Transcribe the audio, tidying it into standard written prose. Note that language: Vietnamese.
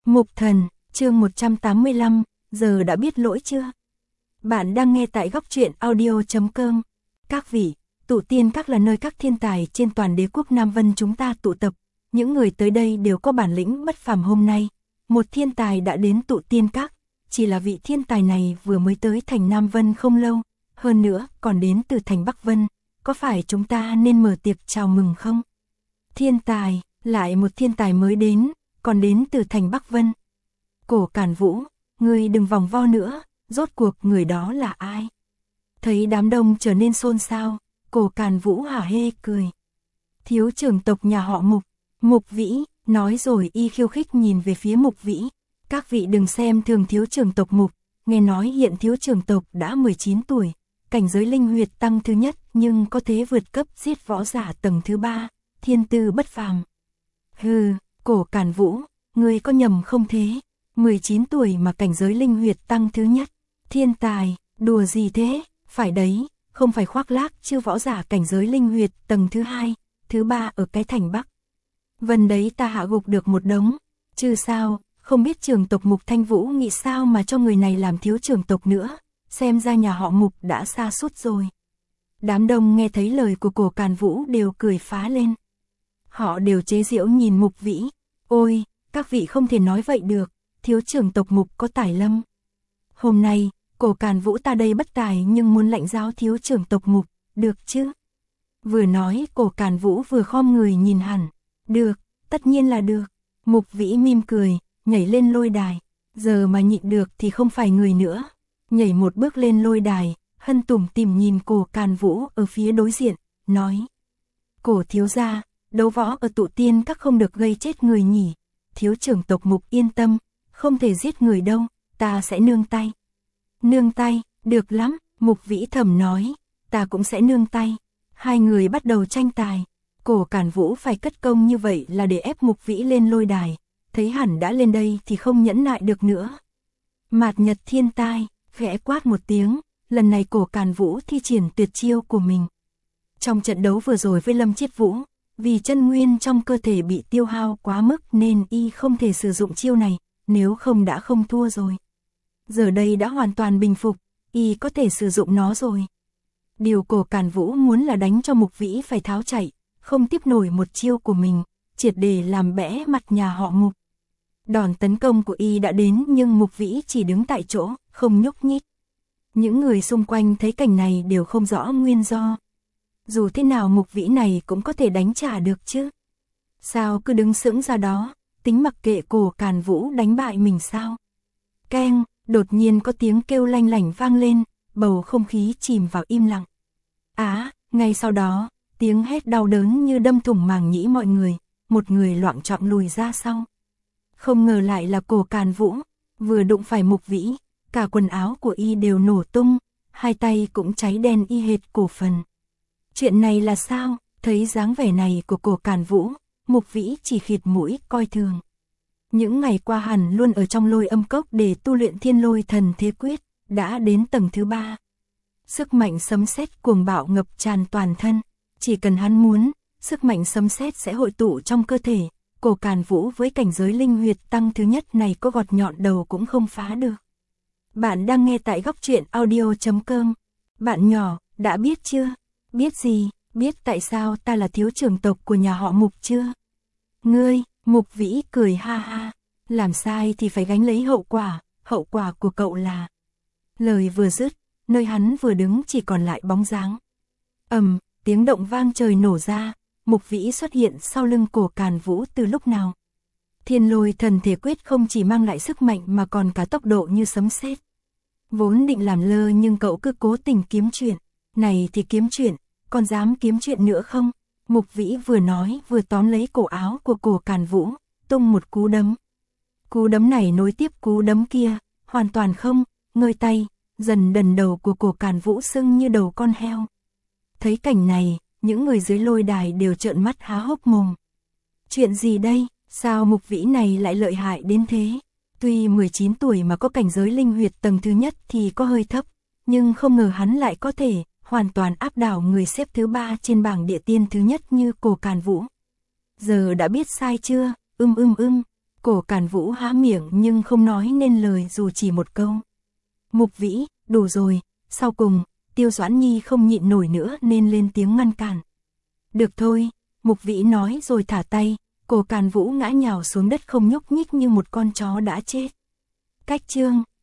Mục Thần, chương 185, giờ đã biết lỗi chưa? Bạn đang nghe tại góc truyện audio.com. Các vị, tụ tiên các là nơi các thiên tài trên toàn đế quốc Nam Vân chúng ta tụ tập. Những người tới đây đều có bản lĩnh bất phàm. Hôm nay, một thiên tài đã đến tụ tiên các. Chỉ là vị thiên tài này vừa mới tới thành Nam Vân không lâu, hơn nữa còn đến từ thành Bắc Vân. Có phải chúng ta nên mở tiệc chào mừng không? Thiên tài, lại một thiên tài mới đến, còn đến từ thành Bắc Vân. Cổ Càn Vũ, ngươi đừng vòng vo nữa, rốt cuộc người đó là ai? Thấy đám đông trở nên xôn xao, Cổ Càn Vũ hả hê cười. Thiếu trưởng tộc nhà họ Mục, Mục Vĩ, nói rồi y khiêu khích nhìn về phía Mục Vĩ. Các vị đừng xem thường thiếu trưởng tộc Mục, nghe nói hiện thiếu trưởng tộc đã 19 tuổi, cảnh giới linh huyệt tăng thứ nhất nhưng có thể vượt cấp giết võ giả tầng thứ 3, thiên tư bất phàm. Hừ, Cổ Càn Vũ, ngươi có nhầm không thế? 19 tuổi mà cảnh giới linh huyệt tăng thứ nhất, thiên tài, đùa gì thế? Phải đấy, không phải khoác lác chứ võ giả cảnh giới linh huyệt tầng thứ 2, thứ 3 ở cái thành Bắc Vân đấy ta hạ gục được một đống, chứ sao, không biết trưởng tộc Mục Thanh Vũ nghĩ sao mà cho người này làm thiếu trưởng tộc nữa, xem ra nhà họ Mục đã sa sút rồi. Đám đông nghe thấy lời của Cổ Càn Vũ đều cười phá lên. Họ đều chế giễu nhìn Mục Vĩ, ôi, các vị không thể nói vậy được, thiếu trưởng tộc Mục có tài lâm. Hôm nay, Cổ Càn Vũ ta đây bất tài nhưng muốn lãnh giáo thiếu trưởng tộc Mục, được chứ? Vừa nói Cổ Càn Vũ vừa khom người nhìn hẳn, được, tất nhiên là được. Mục Vĩ mỉm cười, nhảy lên lôi đài, giờ mà nhịn được thì không phải người nữa. Nhảy một bước lên lôi đài, hân tủm tỉm nhìn Cổ Càn Vũ ở phía đối diện, nói. Cổ thiếu gia, đấu võ ở tụ tiên các không được gây chết người nhỉ, thiếu trưởng tộc Mục yên tâm, không thể giết người đâu, ta sẽ nương tay. Nương tay, được lắm, Mục Vĩ thầm nói, ta cũng sẽ nương tay. Hai người bắt đầu tranh tài, Cổ Càn Vũ phải cất công như vậy là để ép Mục Vĩ lên lôi đài, thấy hẳn đã lên đây thì không nhẫn nại được nữa. Mạt Nhật Thiên Tai, khẽ quát một tiếng, lần này Cổ Càn Vũ thi triển tuyệt chiêu của mình. Trong trận đấu vừa rồi với Lâm Chiết Vũ, vì chân nguyên trong cơ thể bị tiêu hao quá mức nên y không thể sử dụng chiêu này, nếu không đã không thua rồi. Giờ đây đã hoàn toàn bình phục, y có thể sử dụng nó rồi. Điều Cổ Càn Vũ muốn là đánh cho Mục Vĩ phải tháo chạy, không tiếp nổi một chiêu của mình, triệt để làm bẽ mặt nhà họ Mục. Đòn tấn công của y đã đến nhưng Mục Vĩ chỉ đứng tại chỗ, không nhúc nhích. Những người xung quanh thấy cảnh này đều không rõ nguyên do. Dù thế nào Mục Vĩ này cũng có thể đánh trả được chứ. Sao cứ đứng sững ra đó, tính mặc kệ Cổ Càn Vũ đánh bại mình sao? Keng, đột nhiên có tiếng kêu lanh lảnh vang lên, bầu không khí chìm vào im lặng. Ngay sau đó, tiếng hét đau đớn như đâm thủng màng nhĩ mọi người, một người loạng choạng lùi ra sau. Không ngờ lại là Cổ Càn Vũ, vừa đụng phải Mục Vĩ, cả quần áo của y đều nổ tung, hai tay cũng cháy đen y hệt cổ phần. Chuyện này là sao? Thấy dáng vẻ này của Cổ Càn Vũ, Mục Vĩ chỉ khịt mũi coi thường. Những ngày qua hẳn luôn ở trong Lôi Âm Cốc để tu luyện Thiên Lôi Thần Thế Quyết, đã đến tầng thứ 3. Sức mạnh sấm sét cuồng bạo ngập tràn toàn thân, chỉ cần hắn muốn, sức mạnh sấm sét sẽ hội tụ trong cơ thể. Cổ Càn Vũ với cảnh giới linh huyệt tăng thứ nhất này có gọt nhọn đầu cũng không phá được. Bạn đang nghe tại góc truyện audio.com. Bạn nhỏ, đã biết chưa? Biết gì? Biết tại sao ta là thiếu trưởng tộc của nhà họ Mục chưa? Ngươi, Mục Vĩ cười ha ha, làm sai thì phải gánh lấy hậu quả của cậu là... Lời vừa dứt, nơi hắn vừa đứng chỉ còn lại bóng dáng. Tiếng động vang trời nổ ra, Mục Vĩ xuất hiện sau lưng Cổ Càn Vũ từ lúc nào. Thiên Lôi Thần Thể Quyết không chỉ mang lại sức mạnh mà còn cả tốc độ như sấm sét. Vốn định làm lơ nhưng cậu cứ cố tình kiếm chuyện, này thì kiếm chuyện, còn dám kiếm chuyện nữa không? Mục Vĩ vừa nói vừa tóm lấy cổ áo của Cổ Càn Vũ, tung một cú đấm. Cú đấm này nối tiếp cú đấm kia, hoàn toàn không ngơi tay, dần đần đầu của Cổ Càn Vũ sưng như đầu con heo. Thấy cảnh này, những người dưới lôi đài đều trợn mắt há hốc mồm. Chuyện gì đây? Sao Mục Vĩ này lại lợi hại đến thế? Tuy 19 tuổi mà có cảnh giới linh huyệt tầng thứ nhất thì có hơi thấp, nhưng không ngờ hắn lại có thể hoàn toàn áp đảo người xếp thứ 3 trên bảng địa tiên thứ nhất như Cổ Càn Vũ. Giờ đã biết sai chưa? Cổ Càn Vũ há miệng nhưng không nói nên lời dù chỉ một câu. Mục Vĩ, đủ rồi, sau cùng, Tiêu Doãn Nhi không nhịn nổi nữa nên lên tiếng ngăn cản. Được thôi, Mục Vĩ nói rồi thả tay, Cổ Càn Vũ ngã nhào xuống đất không nhúc nhích như một con chó đã chết. Cách chương